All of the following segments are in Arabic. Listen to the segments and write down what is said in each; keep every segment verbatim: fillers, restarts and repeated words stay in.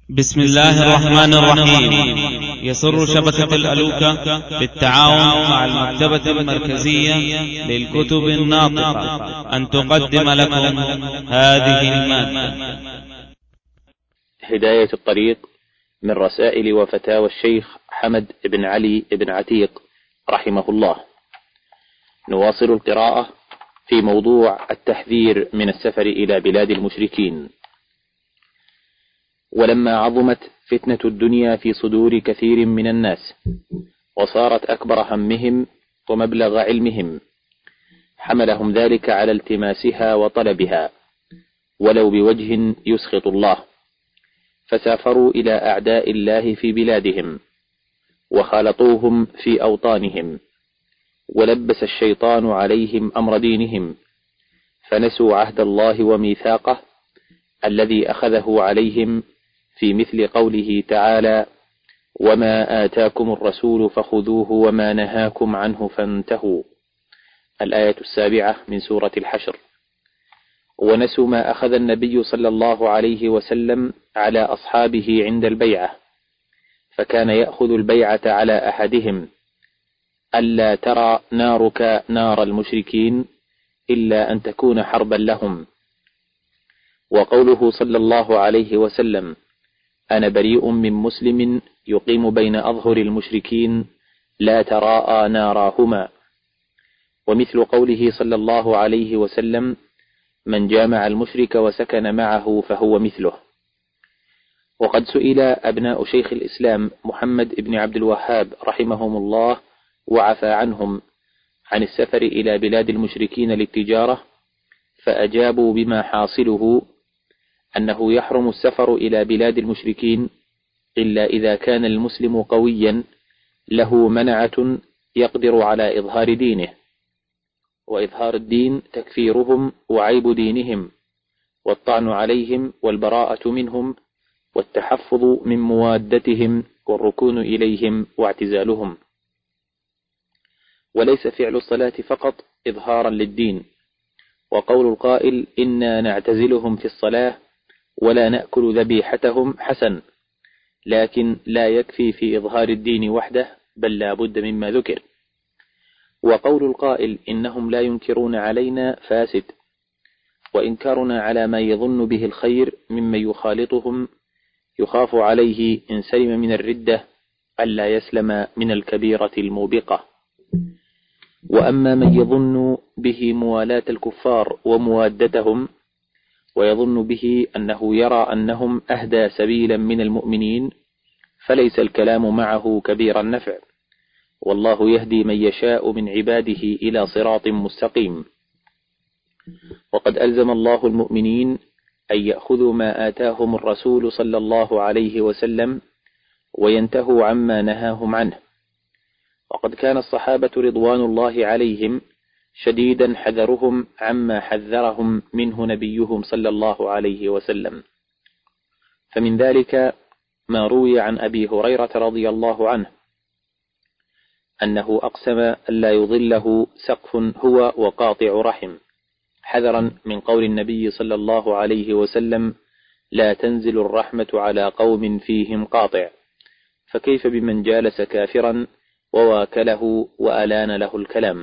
بسم الله الرحمن الرحيم. يسر شبكة الألوكة بالتعاون مع المكتبة المركزية للكتب الناطقة أن تقدم لكم هذه المادة. هداية الطريق من رسائل وفتاوى الشيخ حمد بن علي بن عتيق رحمه الله. نواصل القراءة في موضوع التحذير من السفر إلى بلاد المشركين. ولما عظمت فتنة الدنيا في صدور كثير من الناس وصارت أكبر همهم ومبلغ علمهم، حملهم ذلك على التماسها وطلبها ولو بوجه يسخط الله، فسافروا إلى أعداء الله في بلادهم وخالطوهم في أوطانهم، ولبس الشيطان عليهم أمر دينهم، فنسوا عهد الله وميثاقه الذي أخذه عليهم في مثل قوله تعالى: وما آتاكم الرسول فخذوه وما نهاكم عنه فانتهوا، الآية السابعة من سورة الحشر. ونسوا ما أخذ النبي صلى الله عليه وسلم على أصحابه عند البيعة، فكان يأخذ البيعة على أحدهم: ألا ترى نارك نار المشركين إلا أن تكون حربا لهم. وقوله صلى الله عليه وسلم: أنا بريء من مسلم يقيم بين أظهر المشركين لا تراءى ناراهما. ومثل قوله صلى الله عليه وسلم: من جامع المشرك وسكن معه فهو مثله. وقد سئل أبناء شيخ الإسلام محمد بن عبد الوهاب رحمهم الله وعفى عنهم عن السفر إلى بلاد المشركين للتجارة، فأجابوا بما حاصله أنه يحرم السفر إلى بلاد المشركين إلا إذا كان المسلم قويا له منعة يقدر على إظهار دينه، وإظهار الدين تكفيرهم وعيب دينهم والطعن عليهم والبراءة منهم والتحفظ من موادتهم والركون إليهم واعتزالهم. وليس فعل الصلاة فقط إظهارا للدين، وقول القائل إنا نعتزلهم في الصلاة ولا نأكل ذبيحتهم حسن، لكن لا يكفي في إظهار الدين وحده، بل لا بد مما ذكر. وقول القائل إنهم لا ينكرون علينا فاسد، وإنكارنا على ما يظن به الخير ممن يخالطهم يخاف عليه إن سلم من الردة ألا يسلم من الكبيرة الموبقة. وأما من يظن به موالاة الكفار وموادتهم ويظن به أنه يرى أنهم أهدى سبيلا من المؤمنين، فليس الكلام معه كبير النفع، والله يهدي من يشاء من عباده إلى صراط مستقيم. وقد ألزم الله المؤمنين أن يأخذوا ما آتاهم الرسول صلى الله عليه وسلم وينتهوا عما نهاهم عنه. وقد كان الصحابة رضوان الله عليهم شديدا حذرهم عما حذرهم منه نبيهم صلى الله عليه وسلم. فمن ذلك ما روي عن أبي هريرة رضي الله عنه أنه أقسم ألا يضله سقف هو وقاطع رحم، حذرا من قول النبي صلى الله عليه وسلم: لا تنزل الرحمة على قوم فيهم قاطع، فكيف بمن جالس كافرا وواكله وألان له الكلام.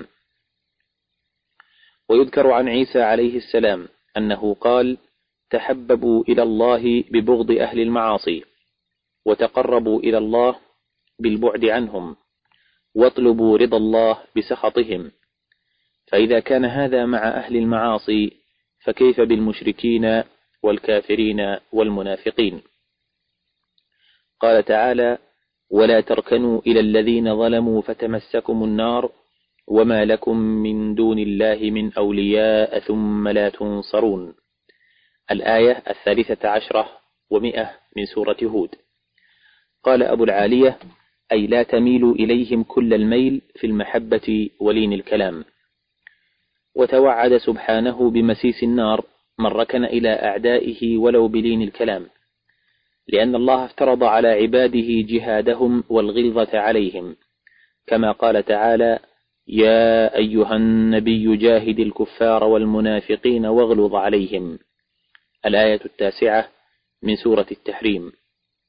ويذكر عن عيسى عليه السلام أنه قال: تحببوا إلى الله ببغض أهل المعاصي، وتقربوا إلى الله بالبعد عنهم، واطلبوا رضا الله بسخطهم. فإذا كان هذا مع أهل المعاصي فكيف بالمشركين والكافرين والمنافقين؟ قال تعالى: ولا تركنوا إلى الذين ظلموا فتمسكم النار وما لكم من دون الله من أولياء ثم لا تنصرون، الآية الثالثة عشرة ومئة من سورة هود. قال أبو العالية: أي لا تميلوا إليهم كل الميل في المحبة ولين الكلام. وتوعد سبحانه بمسيس النار من ركن إلى أعدائه ولو بلين الكلام، لأن الله افترض على عباده جهادهم والغلظة عليهم، كما قال تعالى: يا أيها النبي جاهد الكفار والمنافقين واغلظ عليهم، الآية التاسعة من سورة التحريم.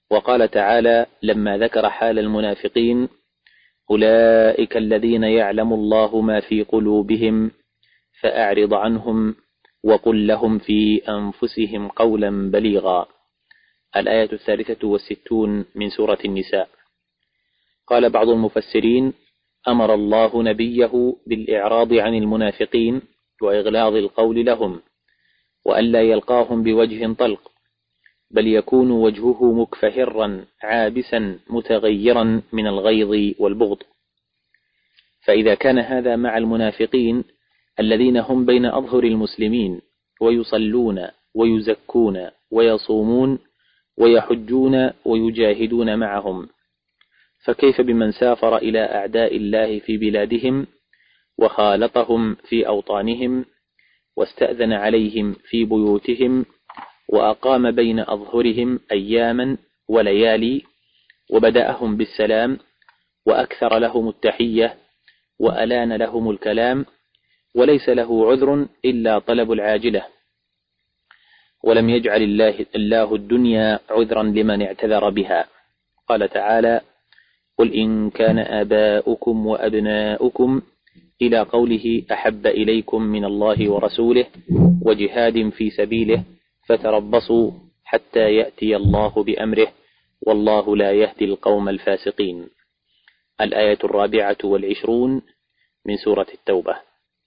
وقال تعالى لما ذكر حال المنافقين: أولئك الذين يعلم الله ما في قلوبهم فأعرض عنهم وقل لهم في أنفسهم قولا بليغا. الآية الثالثة والستون من سورة النساء. قال بعض المفسرين: أمر الله نبيه بالإعراض عن المنافقين وإغلاظ القول لهم، وألا يلقاهم بوجه طلق، بل يكون وجهه مكفهرا عابسا متغيرا من الغيظ والبغض. فإذا كان هذا مع المنافقين الذين هم بين أظهر المسلمين ويصلون ويزكون ويصومون ويحجون ويجاهدون معهم، فكيف بمن سافر إلى أعداء الله في بلادهم وخالطهم في أوطانهم واستأذن عليهم في بيوتهم وأقام بين أظهرهم أياما وليالي وبدأهم بالسلام وأكثر لهم التحية وألان لهم الكلام، وليس له عذر إلا طلب العاجلة، ولم يجعل الله, الله الدنيا عذرا لمن اعتذر بها. قال تعالى: قل إن كان آباؤكم وأبناؤكم إلى قوله أحب إليكم من الله ورسوله وجهاد في سبيله فتربصوا حتى يأتي الله بأمره والله لا يهدي القوم الفاسقين. الآية الرابعة والعشرون من سورة التوبة.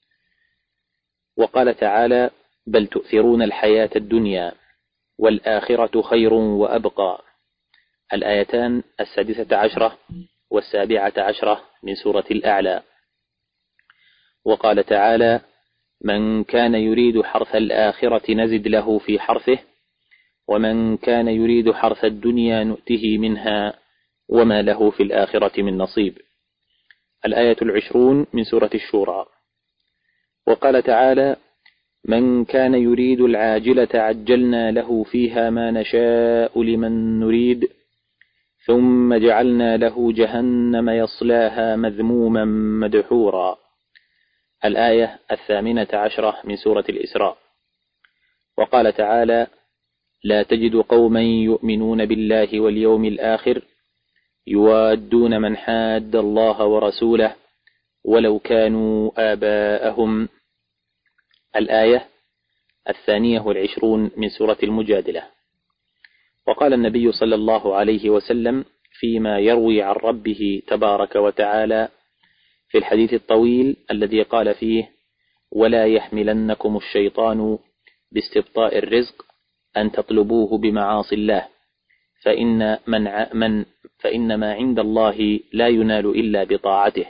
وقال تعالى: بل تؤثرون الحياة الدنيا والآخرة خير وأبقى. الآيتان السادسة عشرة والسابعة عشرة من سورة الأعلى. وقال تعالى: من كان يريد حرث الآخرة نزد له في حرثه ومن كان يريد حرث الدنيا نؤته منها وما له في الآخرة من نصيب. الآية العشرون من سورة الشورى. وقال تعالى: من كان يريد العاجلة عجلنا له فيها ما نشاء لمن نريد ثم جعلنا له جهنم يصلاها مذموما مدحورا. الآية الثامنة عشرة من سورة الإسراء. وقال تعالى: لا تجد قوما يؤمنون بالله واليوم الآخر يوادون من حاد الله ورسوله ولو كانوا آباءهم. الآية الثانية والعشرون من سورة المجادلة. وقال النبي صلى الله عليه وسلم فيما يروي عن ربه تبارك وتعالى في الحديث الطويل الذي قال فيه: ولا يحملنكم الشيطان باستبطاء الرزق أن تطلبوه بمعاصي الله فإن, من من فإن ما عند الله لا ينال إلا بطاعته.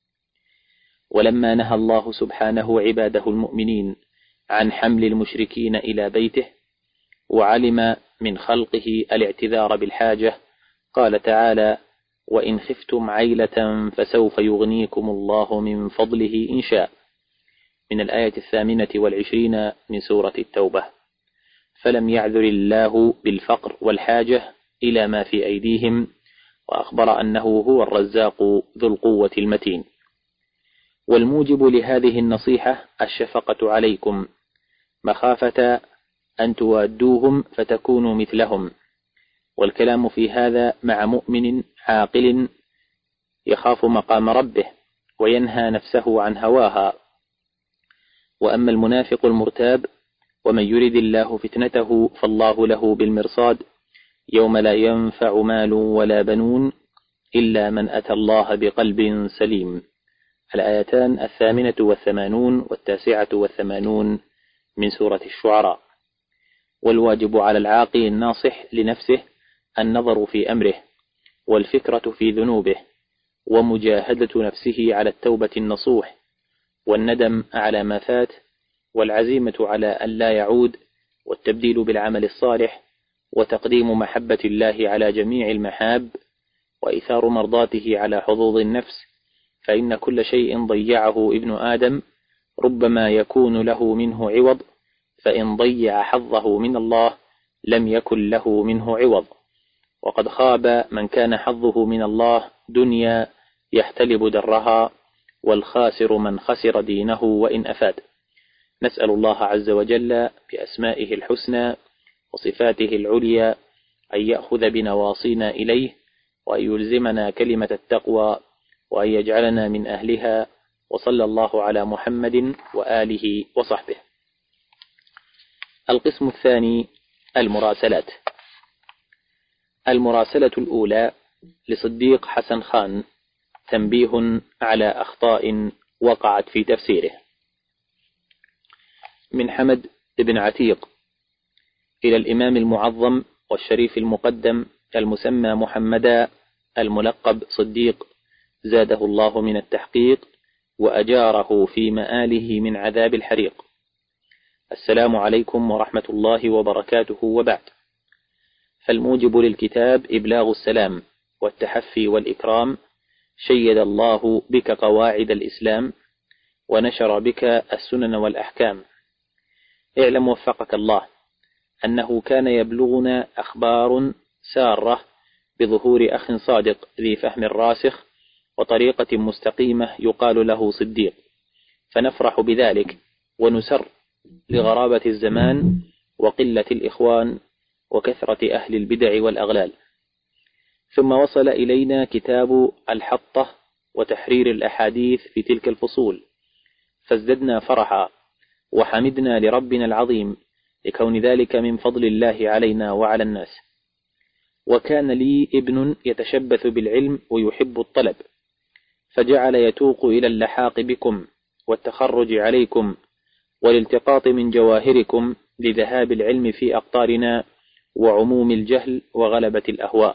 ولما نهى الله سبحانه عباده المؤمنين عن حمل المشركين إلى بيته وعلم من خلقه الاعتذار بالحاجة قال تعالى: وإن خفتم عيلة فسوف يغنيكم الله من فضله إن شاء، من الآية الثامنة والعشرين من سورة التوبة. فلم يعذر الله بالفقر والحاجة إلى ما في أيديهم، وأخبر أنه هو الرزاق ذو القوة المتين. والموجب لهذه النصيحة الشفقة عليكم مخافة أن توادوهم فتكونوا مثلهم، والكلام في هذا مع مؤمن عاقل يخاف مقام ربه وينهى نفسه عن هواها. وأما المنافق المرتاب ومن يرد الله فتنته فالله له بالمرصاد يوم لا ينفع مال ولا بنون إلا من أتى الله بقلب سليم. الآيتان الثامنة والثمانون والتاسعة والثمانون من سورة الشعراء. والواجب على العاقل الناصح لنفسه النظر في أمره والفكرة في ذنوبه ومجاهدة نفسه على التوبة النصوح والندم على ما فات والعزيمة على أن لا يعود والتبديل بالعمل الصالح وتقديم محبة الله على جميع المحاب وإثار مرضاته على حظوظ النفس، فإن كل شيء ضيعه ابن آدم ربما يكون له منه عوض، فإن ضيع حظه من الله لم يكن له منه عوض. وقد خاب من كان حظه من الله دنيا يحتلب درها، والخاسر من خسر دينه وإن أفاد. نسأل الله عز وجل بأسمائه الحسنى وصفاته العليا أن يأخذ بنواصينا إليه، وأن يلزمنا كلمة التقوى، وأن يجعلنا من أهلها. وصلى الله على محمد وآله وصحبه. القسم الثاني: المراسلات. المراسلة الأولى لصديق حسن خان، تنبيه على أخطاء وقعت في تفسيره. من حمد بن عتيق إلى الإمام المعظم والشريف المقدم المسمى محمدا الملقب صديق، زاده الله من التحقيق وأجاره في مآله من عذاب الحريق. السلام عليكم ورحمة الله وبركاته، وبعد. فالموجب للكتاب إبلاغ السلام والتحفي والإكرام، شيد الله بك قواعد الإسلام ونشر بك السنن والأحكام. اعلم وفقك الله أنه كان يبلغنا أخبار سارة بظهور أخ صادق ذي فهم راسخ وطريقة مستقيمة يقال له صديق، فنفرح بذلك ونسر لغرابة الزمان وقلة الإخوان وكثرة أهل البدع والأغلال. ثم وصل إلينا كتاب الحطة وتحرير الأحاديث في تلك الفصول، فازددنا فرحا وحمدنا لربنا العظيم لكون ذلك من فضل الله علينا وعلى الناس. وكان لي ابن يتشبث بالعلم ويحب الطلب، فجعل يتوق إلى اللحاق بكم والتخرج عليكم والالتقاط من جواهركم لذهاب العلم في أقطارنا وعموم الجهل وغلبة الأهواء.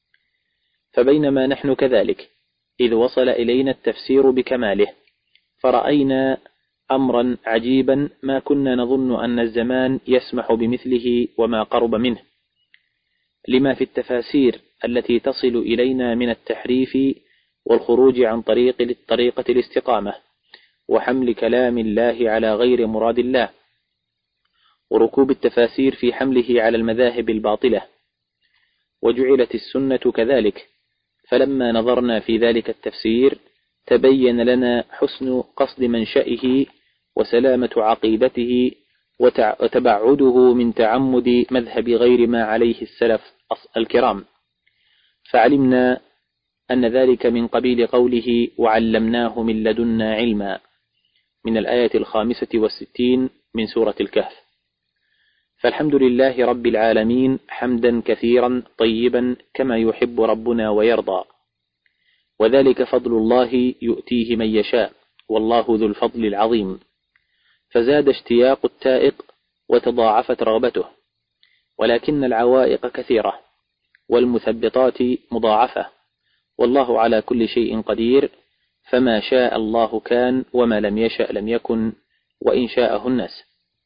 فبينما نحن كذلك إذ وصل إلينا التفسير بكماله، فرأينا أمرا عجيبا ما كنا نظن أن الزمان يسمح بمثله وما قرب منه، لما في التفاسير التي تصل إلينا من التحريف والخروج عن طريق طريقة الاستقامة وحمل كلام الله على غير مراد الله، وركوب التفاسير في حمله على المذاهب الباطلة. وجعلت السنة كذلك، فلما نظرنا في ذلك التفسير تبين لنا حسن قصد منشئه وسلامة عقيدته وتبعده من تعمد مذهب غير ما عليه السلف الكرام، فعلمنا أن ذلك من قبيل قوله وعلمناه من لدنا علما من الآية الخامسة والستين من سورة الكهف. فالحمد لله رب العالمين حمدا كثيرا طيبا كما يحب ربنا ويرضى، وذلك فضل الله يؤتيه من يشاء، والله ذو الفضل العظيم. فزاد اشتياق التائق وتضاعفت رغبته، ولكن العوائق كثيرة والمثبطات مضاعفة، والله على كل شيء قدير، فما شاء الله كان وما لم يشأ لم يكن، وإن شاءه الناس.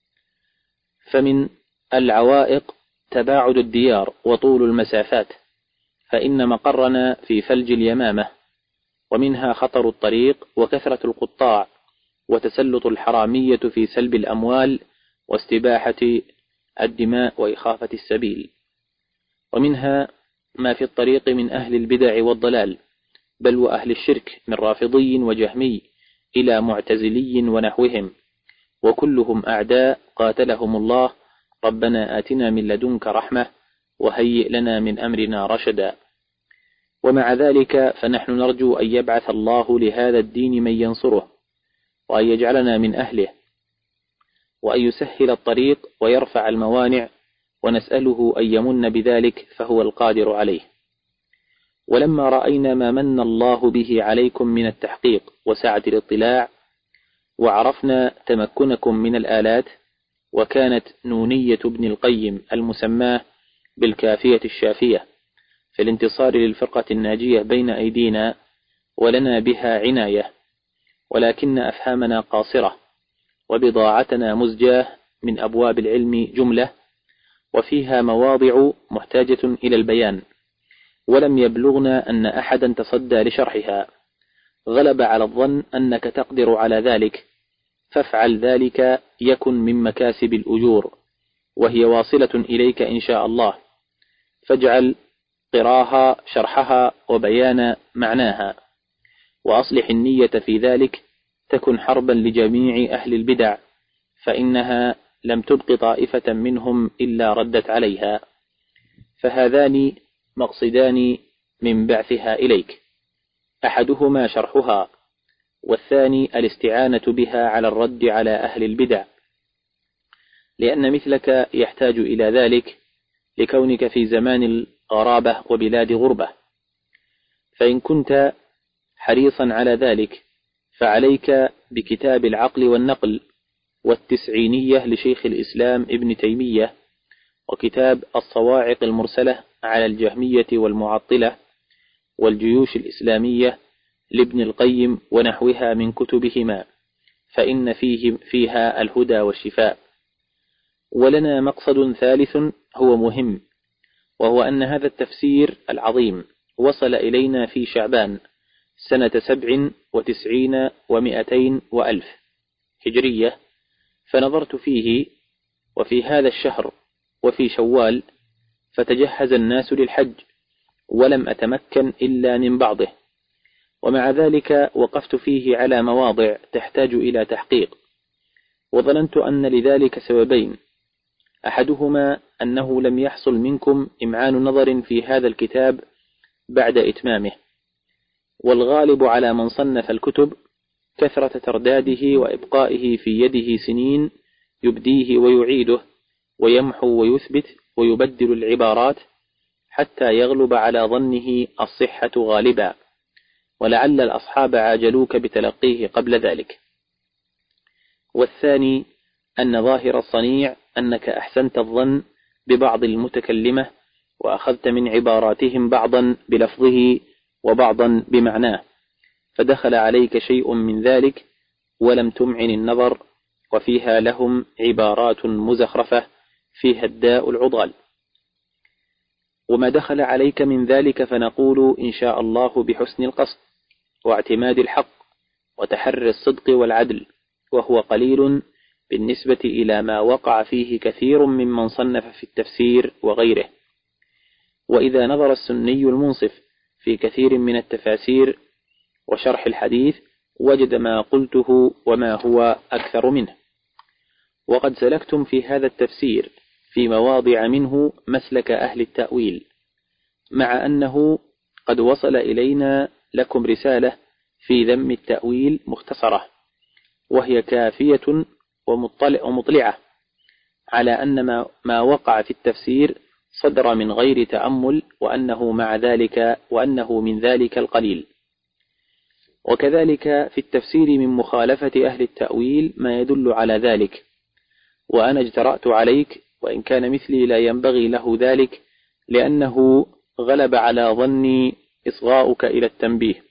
فمن العوائق تباعد الديار وطول المسافات، فإن مقرنا في فلج اليمامة، ومنها خطر الطريق وكثرة القطاع وتسلط الحرامية في سلب الأموال واستباحة الدماء وإخافة السبيل. ومنها ما في الطريق من أهل البدع والضلال، بل وأهل الشرك من رافضي وجهمي إلى معتزلي ونحوهم، وكلهم أعداء قاتلهم الله. ربنا آتنا من لدنك رحمة وهيئ لنا من أمرنا رشدا. ومع ذلك فنحن نرجو أن يبعث الله لهذا الدين من ينصره، وأن يجعلنا من أهله، وأن يسهل الطريق ويرفع الموانع، ونسأله أن يمن بذلك فهو القادر عليه. ولما رأينا ما من الله به عليكم من التحقيق وسعة الاطلاع، وعرفنا تمكنكم من الآلات، وكانت نونية ابن القيم المسماه بالكافية الشافية في الانتصار للفرقة الناجية بين أيدينا، ولنا بها عناية، ولكن أفهامنا قاصرة وبضاعتنا مزجاة من أبواب العلم جملة، وفيها مواضع محتاجة إلى البيان، ولم يبلغنا أن أحدا تصدى لشرحها. غلب على الظن أنك تقدر على ذلك، فافعل ذلك يكن من مكاسب الأجور، وهي واصلة إليك إن شاء الله. فاجعل قراها شرحها وبيان معناها، وأصلح النية في ذلك، تكن حربا لجميع أهل البدع، فإنها لم تبق طائفة منهم إلا ردت عليها. فهذان مقصدان من بعثها إليك، أحدهما شرحها، والثاني الاستعانة بها على الرد على أهل البدع، لأن مثلك يحتاج إلى ذلك لكونك في زمان الغرابة وبلاد غربة. فإن كنت حريصا على ذلك فعليك بكتاب العقل والنقل والتسعينية لشيخ الإسلام ابن تيمية، وكتاب الصواعق المرسلة على الجهمية والمعطلة، والجيوش الإسلامية لابن القيم ونحوها من كتبهما، فإن فيه فيها الهدى والشفاء. ولنا مقصد ثالث هو مهم، وهو أن هذا التفسير العظيم وصل إلينا في شعبان سنة سبع وتسعين ومائتين وألف هجرية، فنظرت فيه وفي هذا الشهر وفي شوال، فتجهز الناس للحج ولم أتمكن إلا من بعضه، ومع ذلك وقفت فيه على مواضع تحتاج إلى تحقيق، وظننت أن لذلك سببين: أحدهما أنه لم يحصل منكم إمعان نظر في هذا الكتاب بعد إتمامه، والغالب على من صنف الكتب كثرة ترداده وإبقائه في يده سنين، يبديه ويعيده ويمحو ويثبت ويبدل العبارات حتى يغلب على ظنه الصحة غالبا، ولعل الأصحاب عاجلوك بتلقيه قبل ذلك. والثاني أن ظاهر الصنيع أنك أحسنت الظن ببعض المتكلمة، وأخذت من عباراتهم بعضا بلفظه وبعضا بمعناه، فدخل عليك شيء من ذلك ولم تمعن النظر، وفيها لهم عبارات مزخرفة فيها الداء العضال. وما دخل عليك من ذلك فنقول إن شاء الله بحسن القصد واعتماد الحق وتحري الصدق والعدل، وهو قليل بالنسبة إلى ما وقع فيه كثير ممن صنف في التفسير وغيره. وإذا نظر السني المنصف في كثير من التفاسير وشرح الحديث وجد ما قلته وما هو أكثر منه. وقد سلكتم في هذا التفسير في مواضع منه مسلك أهل التأويل، مع أنه قد وصل إلينا لكم رسالة في ذم التأويل مختصرة، وهي كافية ومطلع ومطلعة على أن ما, ما وقع في التفسير صدر من غير تأمل، وأنه مع ذلك وأنه من ذلك القليل. وكذلك في التفسير من مخالفة أهل التأويل ما يدل على ذلك، وأنا اجترأت عليك وإن كان مثلي لا ينبغي له ذلك، لأنه غلب على ظني إصغاؤك إلى التنبيه،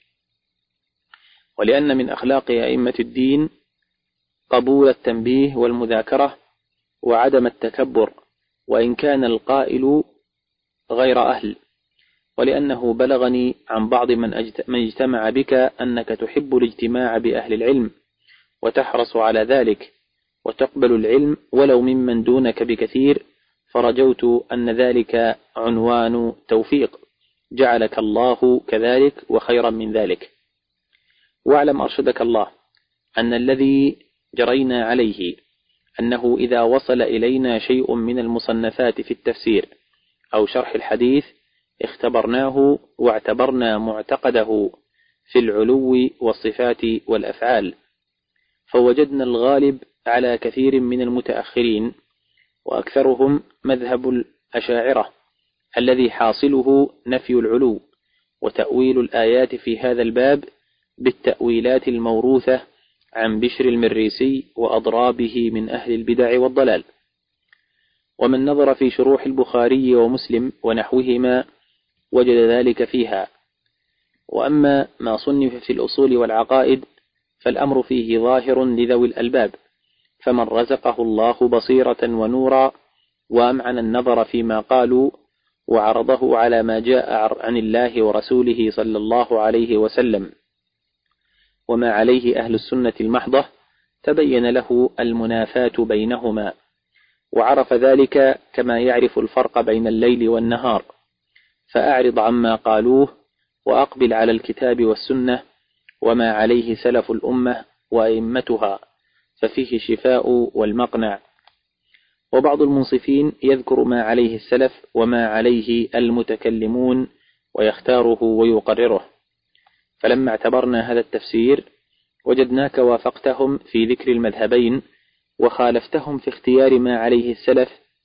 ولأن من أخلاق أئمة الدين قبول التنبيه والمذاكرة وعدم التكبر، وإن كان القائل غير أهل، ولأنه بلغني عن بعض من اجتمع بك أنك تحب الاجتماع بأهل العلم وتحرص على ذلك وتقبل العلم ولو ممن دونك بكثير، فرجوت أن ذلك عنوان توفيق، جعلك الله كذلك وخيرا من ذلك. واعلم أرشدك الله أن الذي جرينا عليه أنه إذا وصل إلينا شيء من المصنفات في التفسير أو شرح الحديث اختبرناه واعتبرنا معتقده في العلو والصفات والأفعال، فوجدنا الغالب على كثير من المتأخرين وأكثرهم مذهب الأشاعرة الذي حاصله نفي العلو وتأويل الآيات في هذا الباب بالتأويلات الموروثة عن بشر المريسي وأضرابه من أهل البدع والضلال. ومن نظر في شروح البخاري ومسلم ونحوهما وجد ذلك فيها. وأما ما صنف في الأصول والعقائد فالأمر فيه ظاهر لذوي الألباب، فمن رزقه الله بصيرة ونورا وأمعن النظر فيما قالوا وعرضه على ما جاء عن الله ورسوله صلى الله عليه وسلم وما عليه أهل السنة المحضة، تبين له المنافاة بينهما، وعرف ذلك كما يعرف الفرق بين الليل والنهار، فأعرض عما قالوه وأقبل على الكتاب والسنة وما عليه سلف الأمة وأئمتها، ففيه شفاء والمقنع. وبعض المنصفين يذكر ما عليه السلف وما عليه المتكلمون ويختاره ويقرره. فلما اعتبرنا هذا التفسير وجدناك وافقتهم في ذكر المذهبين وخالفتهم في اختيار ما عليه السلف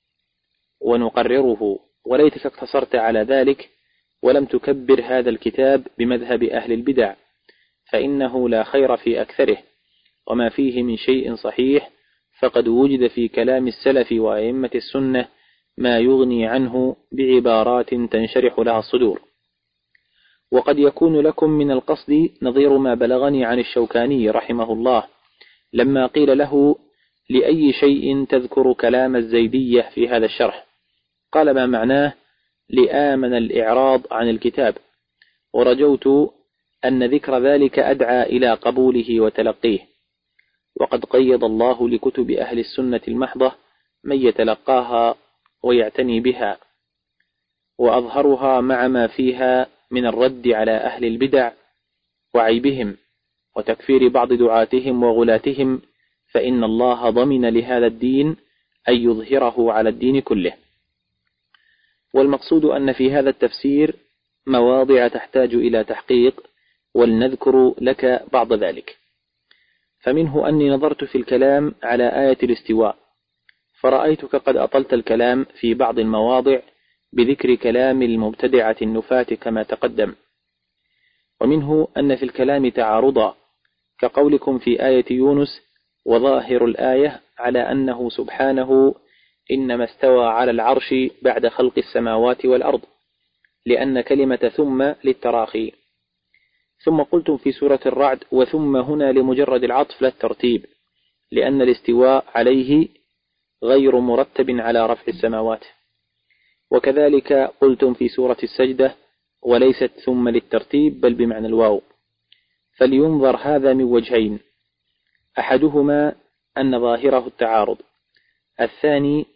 ونقرره، وليتك اقتصرت على ذلك ولم تكبر هذا الكتاب بمذهب أهل البدع، فإنه لا خير في أكثره، وما فيه من شيء صحيح فقد وجد في كلام السلف وأئمة السنة ما يغني عنه بعبارات تنشرح لها الصدور. وقد يكون لكم من القصد نظير ما بلغني عن الشوكاني رحمه الله لما قيل له: لأي شيء تذكر كلام الزيدية في هذا الشرح؟ قال: ما معناه لآمن الإعراض عن الكتاب، ورجوت أن ذكر ذلك أدعى إلى قبوله وتلقيه، وقد قيض الله لكتب أهل السنة المحضة من يتلقاها ويعتني بها، وأظهرها مع ما فيها من الرد على أهل البدع وعيبهم وتكفير بعض دعاتهم وغلاتهم، فإن الله ضمن لهذا الدين أن يظهره على الدين كله. والمقصود أن في هذا التفسير مواضع تحتاج إلى تحقيق، ولنذكر لك بعض ذلك. فمنه أني نظرت في الكلام على آية الاستواء، فرأيتك قد أطلت الكلام في بعض المواضع بذكر كلام المبتدعة النفاة كما تقدم. ومنه أن في الكلام تعارضا، كقولكم في آية يونس: وظاهر الآية على أنه سبحانه إنما استوى على العرش بعد خلق السماوات والأرض، لأن كلمة ثم للتراخي. ثم قلتم في سورة الرعد: وثم هنا لمجرد العطف لا الترتيب، لأن الاستواء عليه غير مرتب على رفع السماوات. وكذلك قلتم في سورة السجدة: وليست ثم للترتيب بل بمعنى الواو. فلينظر هذا من وجهين: أحدهما أن ظاهره التعارض، الثاني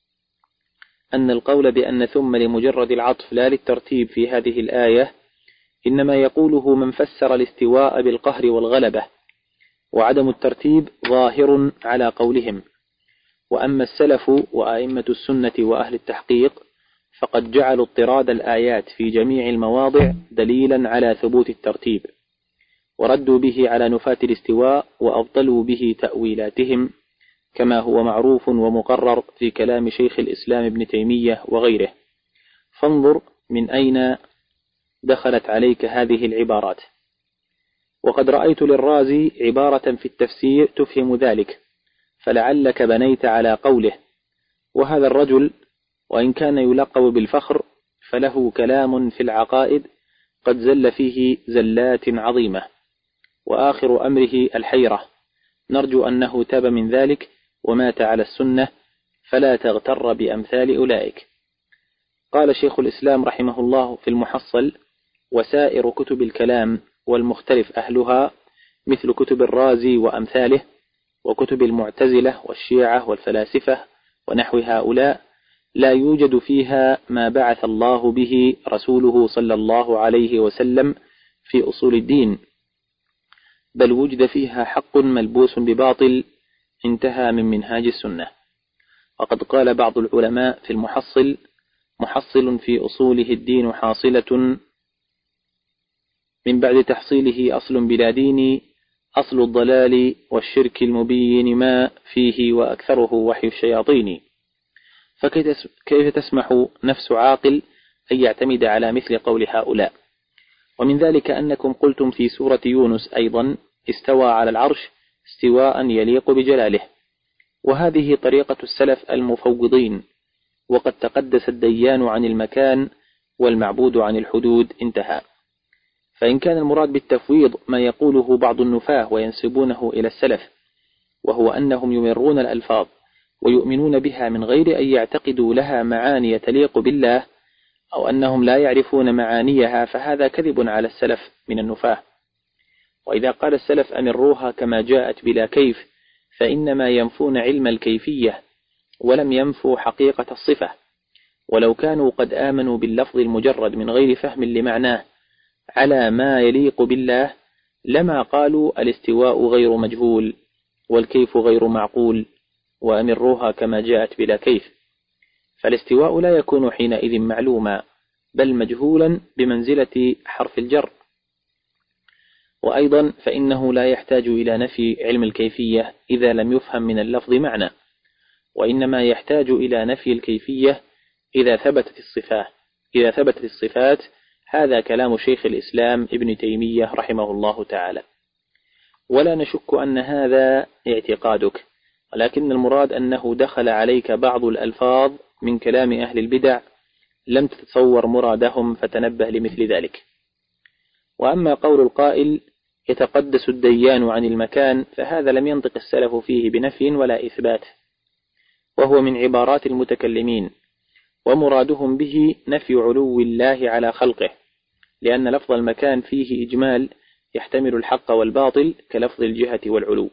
أن القول بأن ثم لمجرد العطف لا للترتيب في هذه الآية إنما يقوله من فسر الاستواء بالقهر والغلبة، وعدم الترتيب ظاهر على قولهم. وأما السلف وأئمة السنة وأهل التحقيق فقد جعلوا اضطراد الآيات في جميع المواضع دليلا على ثبوت الترتيب، وردوا به على نفاة الاستواء وأبطلوا به تأويلاتهم، كما هو معروف ومقرر في كلام شيخ الإسلام ابن تيمية وغيره. فانظر من أين دخلت عليك هذه العبارات. وقد رأيت للرازي عبارة في التفسير تفهم ذلك، فلعلك بنيت على قوله. وهذا الرجل وإن كان يلقب بالفخر فله كلام في العقائد قد زل فيه زلات عظيمة، وآخر أمره الحيرة، نرجو أنه تاب من ذلك ومات على السنة، فلا تغتر بأمثال أولئك. قال شيخ الإسلام رحمه الله في المحصل: وسائر كتب الكلام والمختلف أهلها مثل كتب الرازي وأمثاله، وكتب المعتزلة والشيعة والفلاسفة ونحو هؤلاء، لا يوجد فيها ما بعث الله به رسوله صلى الله عليه وسلم في أصول الدين، بل وجد فيها حق ملبوس بباطل انتهى من منهاج السنة. وقد قال بعض العلماء في المحصل: محصل في أصوله الدين حاصلة، من بعد تحصيله أصل بلا دين، أصل الضلال والشرك المبين ما فيه وأكثره وحي الشياطين. فكيف تسمح نفس عاقل أن يعتمد على مثل قول هؤلاء؟ ومن ذلك أنكم قلتم في سورة يونس أيضا: استوى على العرش استواء يليق بجلاله، وهذه طريقة السلف المفوضين، وقد تقدس الديان عن المكان والمعبود عن الحدود، انتهى. فإن كان المراد بالتفويض ما يقوله بعض النفاة وينسبونه إلى السلف، وهو أنهم يمرون الألفاظ ويؤمنون بها من غير أن يعتقدوا لها معاني تليق بالله، أو أنهم لا يعرفون معانيها، فهذا كذب على السلف من النفاة. وإذا قال السلف أمروها كما جاءت بلا كيف، فإنما ينفون علم الكيفية ولم ينفوا حقيقة الصفة. ولو كانوا قد آمنوا باللفظ المجرد من غير فهم لمعناه على ما يليق بالله لما قالوا الاستواء غير مجهول والكيف غير معقول، وأمروها كما جاءت بلا كيف، فالاستواء لا يكون حينئذ معلوما بل مجهولا بمنزلة حرف الجر. وأيضا فإنه لا يحتاج إلى نفي علم الكيفية إذا لم يفهم من اللفظ معنى، وإنما يحتاج إلى نفي الكيفية إذا ثبتت الصفات إذا ثبتت الصفات. هذا كلام شيخ الإسلام ابن تيمية رحمه الله تعالى. ولا نشك أن هذا اعتقادك، ولكن المراد أنه دخل عليك بعض الألفاظ من كلام أهل البدع لم تتصور مرادهم فتنبه لمثل ذلك. وأما قول القائل يتقدس الديان عن المكان، فهذا لم ينطق السلف فيه بنفي ولا إثبات، وهو من عبارات المتكلمين، ومرادهم به نفي علو الله على خلقه، لأن لفظ المكان فيه إجمال يحتمل الحق والباطل كلفظ الجهة والعلو.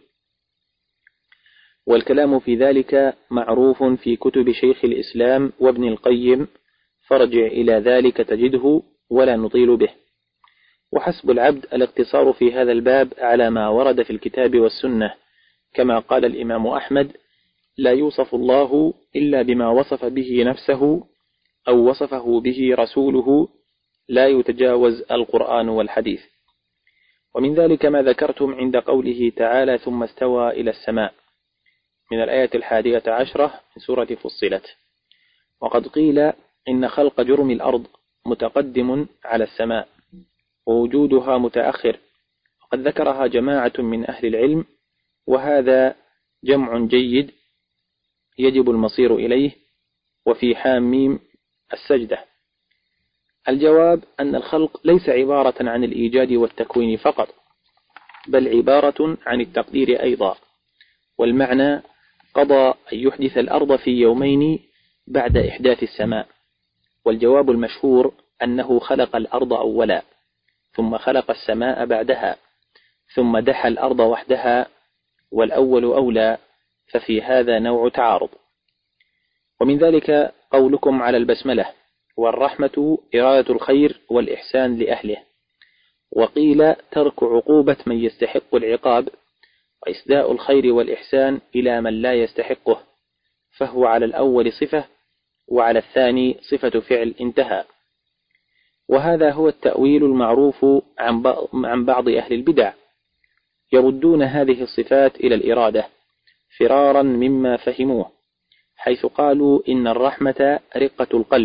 والكلام في ذلك معروف في كتب شيخ الإسلام وابن القيم، فارجع إلى ذلك تجده ولا نطيل به. وحسب العبد الاقتصار في هذا الباب على ما ورد في الكتاب والسنة، كما قال الإمام أحمد: لا يوصف الله إلا بما وصف به نفسه أو وصفه به رسوله، لا يتجاوز القرآن والحديث. ومن ذلك ما ذكرتم عند قوله تعالى: ثم استوى إلى السماء، من الآية الحادية عشرة من سورة فصلت. وقد قيل إن خلق جرم الأرض متقدم على السماء، ووجودها متأخر، وقد ذكرها جماعة من أهل العلم، وهذا جمع جيد يجب المصير إليه. وفي حاميم السجدة. الجواب أن الخلق ليس عبارة عن الإيجاد والتكوين فقط، بل عبارة عن التقدير أيضا. والمعنى قضى أن يحدث الأرض في يومين بعد إحداث السماء. والجواب المشهور أنه خلق الأرض أولا، ثم خلق السماء بعدها، ثم دحى الأرض وحدها، والأول أولى، ففي هذا نوع تعارض. ومن ذلك قولكم على البسملة: والرحمة إرادة الخير والإحسان لأهله. وقيل ترك عقوبة من يستحق العقاب، وإسداء الخير والإحسان إلى من لا يستحقه، فهو على الأول صفة، وعلى الثاني صفة فعل انتهى. وهذا هو التأويل المعروف عن بعض أهل البدع، يردون هذه الصفات إلى الإرادة فرارا مما فهموه، حيث قالوا إن الرحمة رقة القلب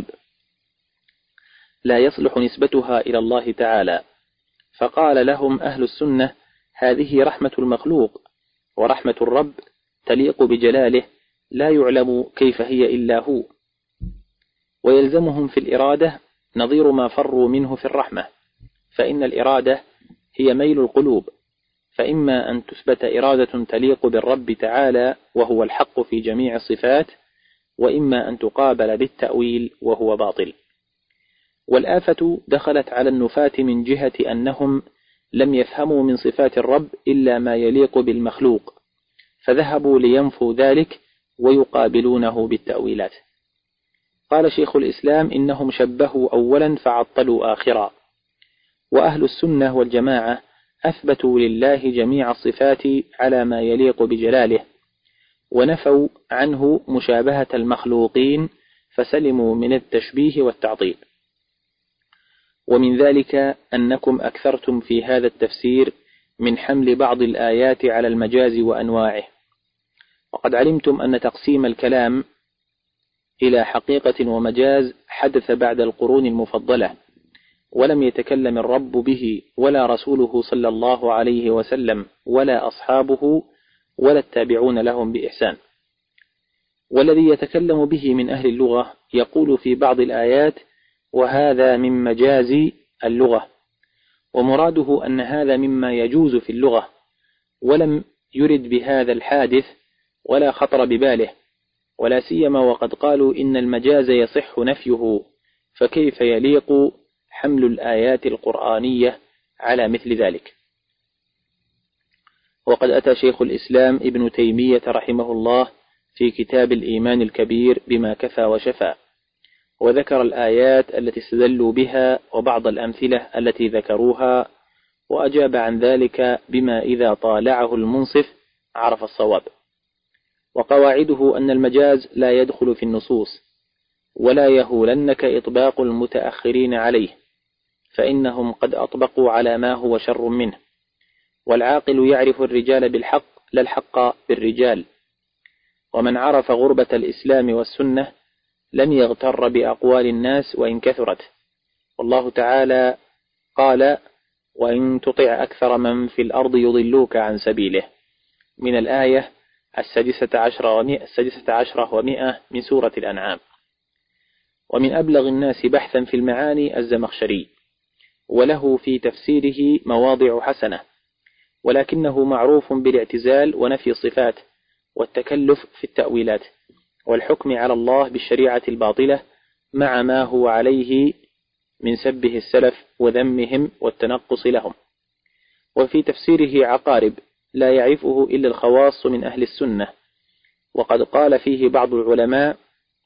لا يصلح نسبتها إلى الله تعالى، فقال لهم أهل السنة: هذه رحمة المخلوق، ورحمة الرب تليق بجلاله، لا يعلم كيف هي إلا هو. ويلزمهم في الإرادة نظير ما فروا منه في الرحمة، فإن الإرادة هي ميل القلوب، فإما أن تثبت إرادة تليق بالرب تعالى وهو الحق في جميع الصفات، وإما أن تقابل بالتأويل وهو باطل. والآفة دخلت على النفاة من جهة أنهم لم يفهموا من صفات الرب إلا ما يليق بالمخلوق، فذهبوا لينفوا ذلك ويقابلونه بالتأويلات. قال شيخ الإسلام: إنهم شبهوا أولا فعطلوا آخرا. وأهل السنة والجماعة أثبتوا لله جميع الصفات على ما يليق بجلاله، ونفوا عنه مشابهة المخلوقين، فسلموا من التشبيه والتعطيل. ومن ذلك أنكم أكثرتم في هذا التفسير من حمل بعض الآيات على المجاز وأنواعه، وقد علمتم أن تقسيم الكلام إلى حقيقة ومجاز حدث بعد القرون المفضلة، ولم يتكلم الرب به ولا رسوله صلى الله عليه وسلم ولا أصحابه ولا التابعون لهم بإحسان. والذي يتكلم به من أهل اللغة يقول في بعض الآيات: وهذا من مجاز اللغة، ومراده أن هذا مما يجوز في اللغة، ولم يرد بهذا الحادث ولا خطر بباله، ولا سيما وقد قالوا إن المجاز يصح نفيه، فكيف يليق حمل الآيات القرآنية على مثل ذلك؟ وقد أتى شيخ الإسلام ابن تيمية رحمه الله في كتاب الإيمان الكبير بما كفى وشفى، وذكر الآيات التي استدلوا بها وبعض الأمثلة التي ذكروها، وأجاب عن ذلك بما إذا طالعه المنصف عرف الصواب. وقواعده أن المجاز لا يدخل في النصوص، ولا يهولنك إطباق المتأخرين عليه، فإنهم قد أطبقوا على ما هو شر منه. والعاقل يعرف الرجال بالحق لا الحق بالرجال. ومن عرف غربة الإسلام والسنة لم يغتر بأقوال الناس وإن كثرت. والله تعالى قال: وإن تطع أكثر من في الأرض يضلوك عن سبيله، من الآية السادسة عشرة ومئة, السادسة عشرة ومئة من سورة الأنعام. ومن أبلغ الناس بحثا في المعاني الزمخشري، وله في تفسيره مواضع حسنة، ولكنه معروف بالاعتزال ونفي الصفات والتكلف في التأويلات والحكم على الله بالشريعة الباطلة مع ما هو عليه من سبه السلف وذمهم والتنقص لهم. وفي تفسيره عقارب لا يعرفه إلا الخواص من أهل السنة، وقد قال فيه بعض العلماء: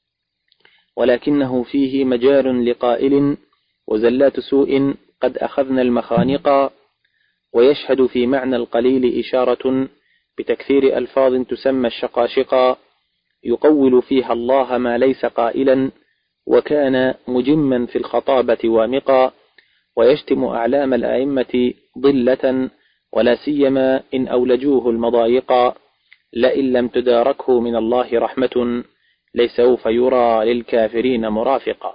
ولكنه فيه مجال لقائل وزلات سوء قد أخذنا المخانق، ويشهد في معنى القليل إشارة بتكثير ألفاظ تسمى الشقاشقة، يقول فيها الله ما ليس قائلا، وكان مجما في الخطابة وامقا، ويشتم أعلام الأئمة ضلة، ولا سيما إن أولجوه المضايقا، لئن لم تداركه من الله رحمة لسوف يرى للكافرين مرافقا.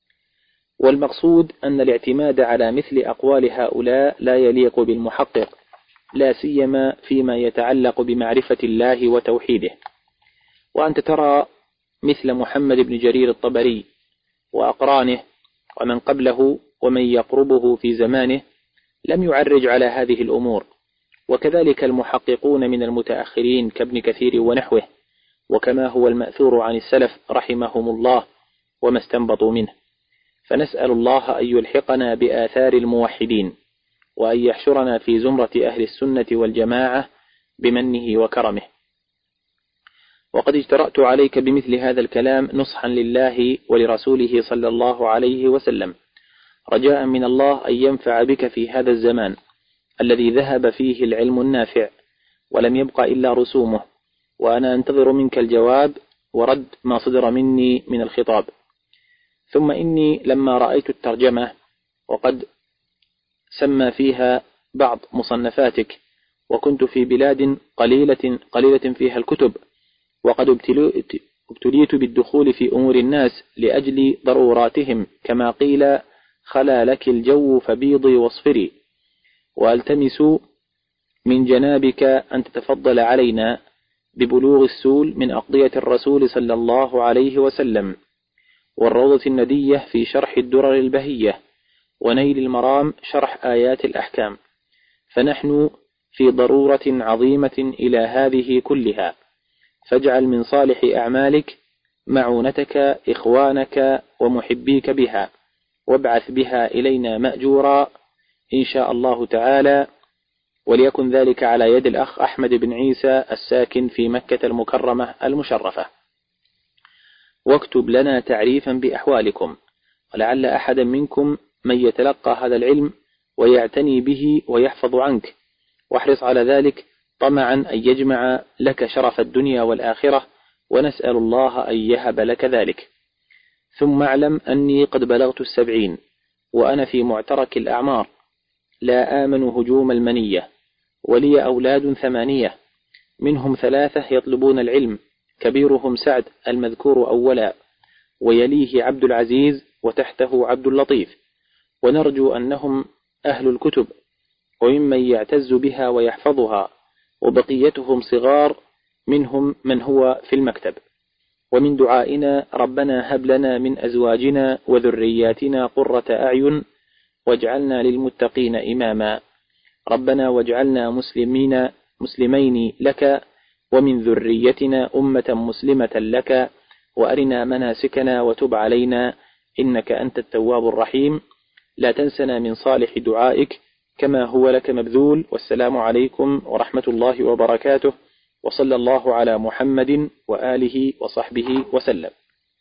والمقصود أن الاعتماد على مثل أقوال هؤلاء لا يليق بالمحقق، لا سيما فيما يتعلق بمعرفة الله وتوحيده. وأنت ترى مثل محمد بن جرير الطبري وأقرانه ومن قبله ومن يقربه في زمانه لم يعرج على هذه الأمور، وكذلك المحققون من المتأخرين كابن كثير ونحوه، وكما هو المأثور عن السلف رحمهم الله وما استنبطوا منه. فنسأل الله أن يلحقنا بآثار الموحدين، وأن يحشرنا في زمرة أهل السنة والجماعة بمنه وكرمه. وقد اجترأت عليك بمثل هذا الكلام نصحا لله ولرسوله صلى الله عليه وسلم، رجاء من الله أن ينفع بك في هذا الزمان الذي ذهب فيه العلم النافع ولم يبق إلا رسومه، وأنا أنتظر منك الجواب ورد ما صدر مني من الخطاب. ثم إني لما رأيت الترجمة وقد سمى فيها بعض مصنفاتك، وكنت في بلاد قليلة, قليلة فيها الكتب، وقد ابتليت بالدخول في أمور الناس لأجل ضروراتهم، كما قيل: خلا لك الجو فبيضي واصفري، وألتمس من جنابك أن تتفضل علينا ببلوغ السول من أقضية الرسول صلى الله عليه وسلم، والروضة الندية في شرح الدرر البهية، ونيل المرام شرح آيات الأحكام، فنحن في ضرورة عظيمة إلى هذه كلها، فاجعل من صالح أعمالك معونتك إخوانك ومحبيك بها، وابعث بها إلينا مأجورا إن شاء الله تعالى، وليكن ذلك على يد الأخ أحمد بن عيسى الساكن في مكة المكرمة المشرفة. واكتب لنا تعريفا بأحوالكم، ولعل أحدا منكم من يتلقى هذا العلم ويعتني به ويحفظ عنك، واحرص على ذلك طمعا أن يجمع لك شرف الدنيا والآخرة، ونسأل الله أن يهب لك ذلك. ثم اعلم أني قد بلغت السبعين، وأنا في معترك الأعمار، لا آمن هجوم المنية، ولي أولاد ثمانية، منهم ثلاثة يطلبون العلم، كبيرهم سعد المذكور أولا، ويليه عبد العزيز، وتحته عبد اللطيف، ونرجو أنهم أهل الكتب وممن يعتز بها ويحفظها، وبقيتهم صغار، منهم من هو في المكتب. ومن دعائنا: ربنا هب لنا من أزواجنا وذرياتنا قرة أعين واجعلنا للمتقين إماما، ربنا واجعلنا مسلمين مسلمين لك ومن ذريتنا أمة مسلمة لك، وأرنا مناسكنا وتب علينا إنك أنت التواب الرحيم، لا تنسنا من صالح دعائك كما هو لك مبذول. والسلام عليكم ورحمة الله وبركاته، وصلى الله على محمد وآله وصحبه وسلم.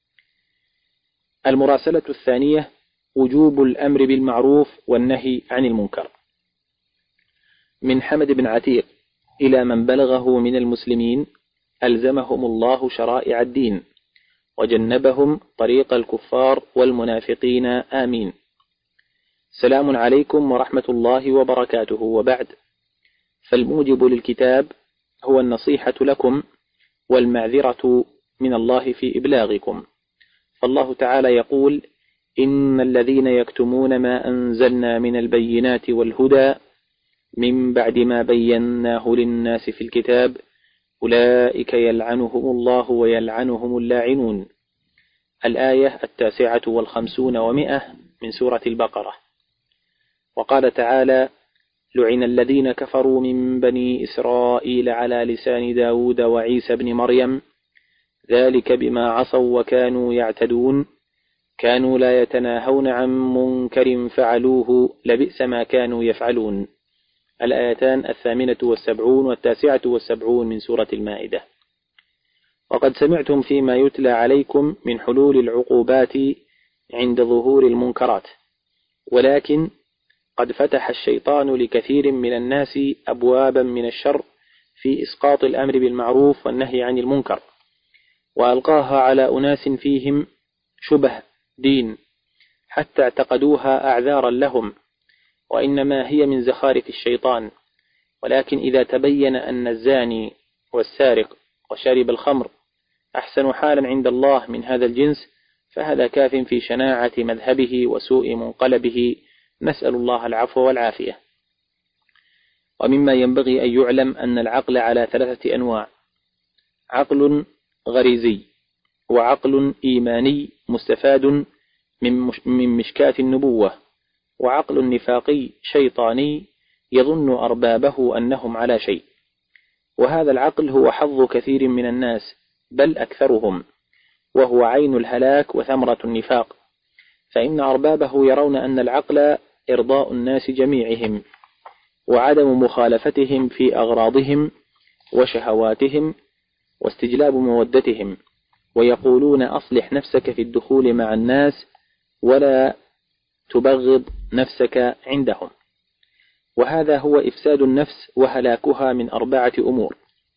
المراسلة الثانية: وجوب الأمر بالمعروف والنهي عن المنكر. من حمد بن عتيق إلى من بلغه من المسلمين ألزمهم الله شرائع الدين وجنبهم طريق الكفار والمنافقين، آمين. سلام عليكم ورحمة الله وبركاته، وبعد. فالموجب للكتاب هو النصيحة لكم والمعذرة من الله في إبلاغكم. فالله تعالى يقول: إن الذين يكتمون ما أنزلنا من البينات والهدى من بعد ما بيناه للناس في الكتاب أولئك يلعنهم الله ويلعنهم اللاعنون. الآية التاسعة والخمسون ومئة من سورة البقرة. وقال تعالى: لعن الذين كفروا من بني إسرائيل على لسان داود وعيسى بن مريم ذلك بما عصوا وكانوا يعتدون كانوا لا يتناهون عن منكر فعلوه لبئس ما كانوا يفعلون. الآيتان الثامنة والسبعون والتاسعة والسبعون من سورة المائدة. وقد سمعتم فيما يتلى عليكم من حلول العقوبات عند ظهور المنكرات، ولكن قد فتح الشيطان لكثير من الناس أبوابا من الشر في إسقاط الأمر بالمعروف والنهي عن المنكر، وألقاها على أناس فيهم شبه دين حتى اعتقدوها أعذارا لهم، وإنما هي من زخارف الشيطان. ولكن إذا تبين أن الزاني والسارق وشارب الخمر أحسن حالا عند الله من هذا الجنس فهذا كاف في شناعة مذهبه وسوء منقلبه، نسأل الله العفو والعافية. ومما ينبغي أن يعلم أن العقل على ثلاثة أنواع: عقل غريزي، وعقل إيماني مستفاد من مشكاة النبوة، وعقل نفاقي شيطاني يظن أربابه أنهم على شيء. وهذا العقل هو حظ كثير من الناس بل أكثرهم، وهو عين الهلاك وثمرة النفاق، فإن أربابه يرون أن العقل إرضاء الناس جميعهم وعدم مخالفتهم في أغراضهم وشهواتهم واستجلاب مودتهم، ويقولون أصلح نفسك في الدخول مع الناس ولا تبغض نفسك عندهم. وهذا هو إفساد النفس وهلاكها من أربعة أمور: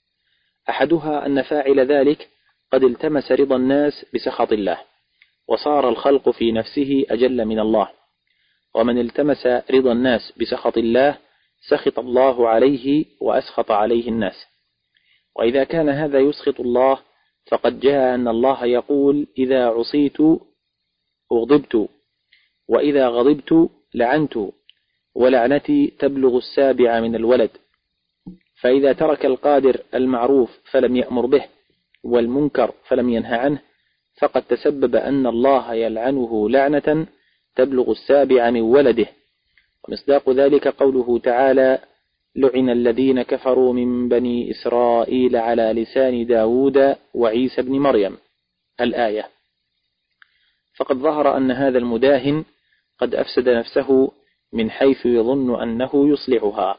أحدها أن فاعل ذلك قد التمس رضا الناس بسخط الله، وصار الخلق في نفسه أجل من الله، ومن التمس رضا الناس بسخط الله سخط الله عليه وأسخط عليه الناس. وإذا كان هذا يسخط الله فقد جاء أن الله يقول: إذا عصيت أغضبت، وإذا غضبت لعنت، ولعنتي تبلغ السابع من الولد. فإذا ترك القادر المعروف فلم يأمر به والمنكر فلم ينهى عنه فقد تسبب أن الله يلعنه لعنة تبلغ السابع من ولده. ومصداق ذلك قوله تعالى: لعن الذين كفروا من بني إسرائيل على لسان داود وعيسى بن مريم، الآية. فقد ظهر أن هذا المداهن قد أفسد نفسه من حيث يظن أنه يصلحها.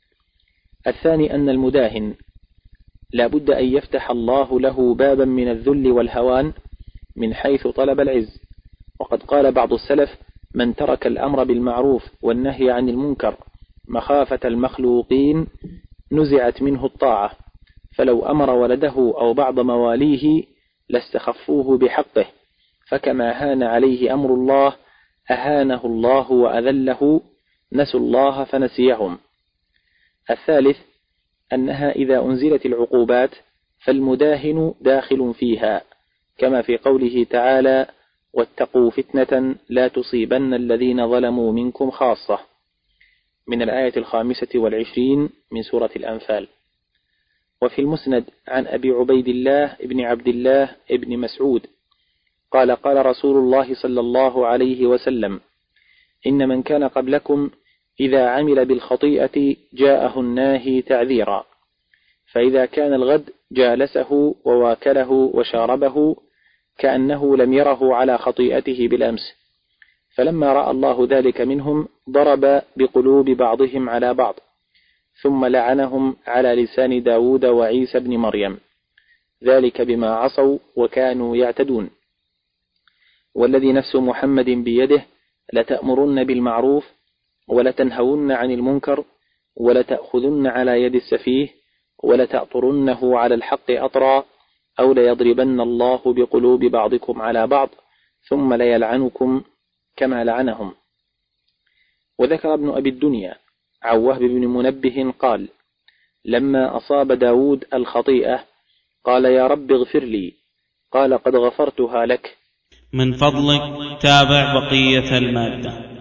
الثاني أن المداهن لا بد أن يفتح الله له بابا من الذل والهوان من حيث طلب العز. وقد قال بعض السلف: من ترك الأمر بالمعروف والنهي عن المنكر مخافة المخلوقين نزعت منه الطاعة، فلو أمر ولده أو بعض مواليه لاستخفوه بحقه، فكما هان عليه أمر الله أهانه الله وأذله، نسوا الله فنسيهم. الثالث أنها إذا أنزلت العقوبات فالمداهن داخل فيها، كما في قوله تعالى: واتقوا فتنة لا تصيبن الذين ظلموا منكم خاصة، من الآية الخامسة والعشرين من سورة الأنفال. وفي المسند عن أبي عبيد الله ابن عبد الله ابن مسعود قال: قال رسول الله صلى الله عليه وسلم: إن من كان قبلكم إذا عمل بالخطيئة جاءه الناهي تعذيرا، فإذا كان الغد جالسه وواكله وشاربه كأنه لم يره على خطيئته بالأمس، فلما رأى الله ذلك منهم ضرب بقلوب بعضهم على بعض، ثم لعنهم على لسان داود وعيسى بن مريم، ذلك بما عصوا وكانوا يعتدون. والذي نفس محمد بيده لتأمرن بالمعروف ولتنهون عن المنكر ولتأخذن على يد السفيه ولتأطرنه على الحق أطرا أو ليضربن الله بقلوب بعضكم على بعض ثم ليلعنكم كما لعنهم. وذكر ابن أبي الدنيا عن وهب بن منبه قال: لما أصاب داود الخطيئة قال: يا رب اغفر لي، قال: قد غفرتها لك. من فضلك تابع بقية المادة.